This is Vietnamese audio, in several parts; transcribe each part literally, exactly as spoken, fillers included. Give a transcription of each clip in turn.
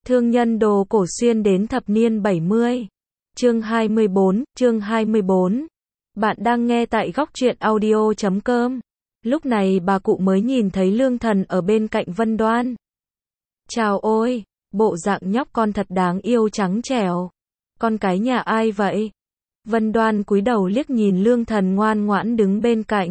Thương nhân đồ cổ xuyên đến thập niên bảy mươi. Chương hai mươi bốn, chương hai mươi bốn. Bạn đang nghe tại góc truyện audio chấm com. Lúc này bà cụ mới nhìn thấy Lương Thần ở bên cạnh Vân Đoan. Chào ôi, bộ dạng nhóc con thật đáng yêu trắng trẻo. Con cái nhà ai vậy? Vân Đoan cúi đầu liếc nhìn Lương Thần ngoan ngoãn đứng bên cạnh.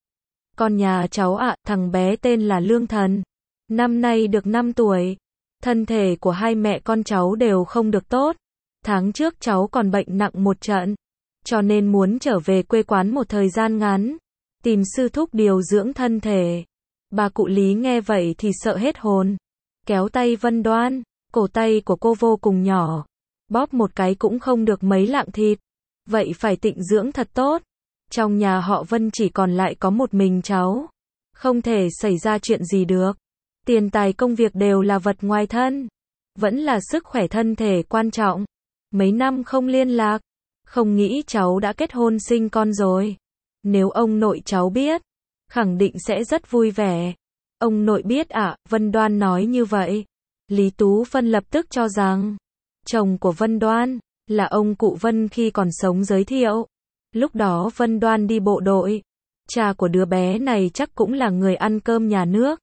Con nhà cháu ạ, thằng bé tên là Lương Thần. Năm nay được năm tuổi. Thân thể của hai mẹ con cháu đều không được tốt. Tháng trước cháu còn bệnh nặng một trận. Cho nên muốn trở về quê quán một thời gian ngắn. Tìm sư thúc điều dưỡng thân thể. Bà cụ Lý nghe vậy thì sợ hết hồn. Kéo tay Vân Đoan. Cổ tay của cô vô cùng nhỏ. Bóp một cái cũng không được mấy lạng thịt. Vậy phải tịnh dưỡng thật tốt. Trong nhà họ Vân chỉ còn lại có một mình cháu. Không thể xảy ra chuyện gì được. Tiền tài công việc đều là vật ngoài thân. Vẫn là sức khỏe thân thể quan trọng. Mấy năm không liên lạc. Không nghĩ cháu đã kết hôn sinh con rồi. Nếu ông nội cháu biết, khẳng định sẽ rất vui vẻ. Ông nội biết ạ, à? Vân Đoan nói như vậy. Lý Tú Phân lập tức cho rằng, chồng của Vân Đoan, là ông cụ Vân khi còn sống giới thiệu. Lúc đó Vân Đoan đi bộ đội. Cha của đứa bé này chắc cũng là người ăn cơm nhà nước.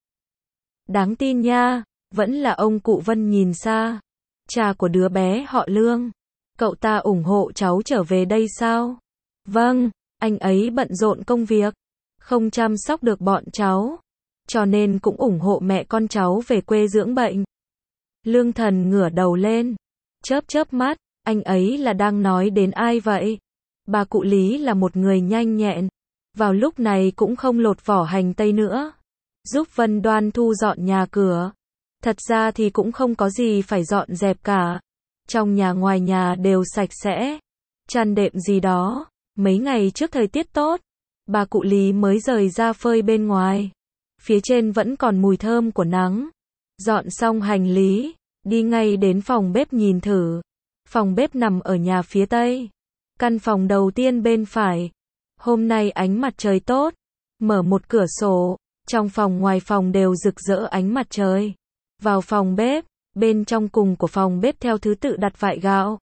Đáng tin nha, vẫn là ông cụ Vân nhìn xa. Cha của đứa bé họ Lương. Cậu ta ủng hộ cháu trở về đây sao? Vâng, anh ấy bận rộn công việc. Không chăm sóc được bọn cháu. Cho nên cũng ủng hộ mẹ con cháu về quê dưỡng bệnh. Lương Thần ngửa đầu lên. Chớp chớp mắt, anh ấy là đang nói đến ai vậy? Bà cụ Lý là một người nhanh nhẹn. Vào lúc này cũng không lột vỏ hành tây nữa. Giúp Vân Đoan thu dọn nhà cửa. Thật ra thì cũng không có gì phải dọn dẹp cả. Trong nhà ngoài nhà đều sạch sẽ. Chăn đệm gì đó. Mấy ngày trước thời tiết tốt, bà cụ Lý mới rời ra phơi bên ngoài. Phía trên vẫn còn mùi thơm của nắng. Dọn xong hành lý, đi ngay đến phòng bếp nhìn thử. Phòng bếp nằm ở nhà phía tây. Căn phòng đầu tiên bên phải. Hôm nay ánh mặt trời tốt. Mở một cửa sổ. Trong phòng ngoài phòng đều rực rỡ ánh mặt trời. Vào phòng bếp, bên trong cùng của phòng bếp theo thứ tự đặt vại gạo,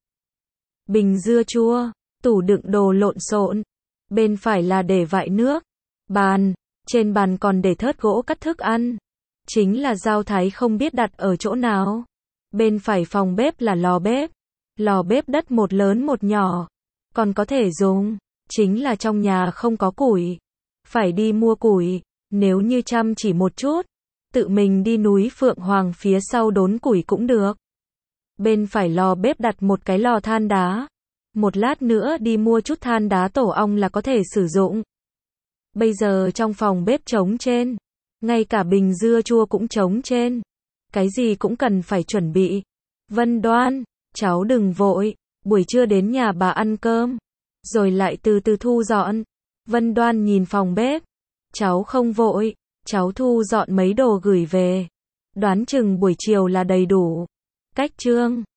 bình dưa chua, tủ đựng đồ lộn xộn. Bên phải là để vại nước, bàn, trên bàn còn để thớt gỗ cắt thức ăn. Chính là dao thái không biết đặt ở chỗ nào. Bên phải phòng bếp là lò bếp. Lò bếp đất một lớn một nhỏ. Còn có thể dùng. Chính là trong nhà không có củi. Phải đi mua củi. Nếu như chăm chỉ một chút, tự mình đi núi Phượng Hoàng phía sau đốn củi cũng được. Bên phải lò bếp đặt một cái lò than đá. Một lát nữa đi mua chút than đá tổ ong là có thể sử dụng. Bây giờ trong phòng bếp trống trên. Ngay cả bình dưa chua cũng trống trên. Cái gì cũng cần phải chuẩn bị. Vân Đoan, cháu đừng vội. Buổi trưa đến nhà bà ăn cơm. Rồi lại từ từ thu dọn. Vân Đoan nhìn phòng bếp. Cháu không vội. Cháu thu dọn mấy đồ gửi về. Đoán chừng buổi chiều là đầy đủ. Cách chương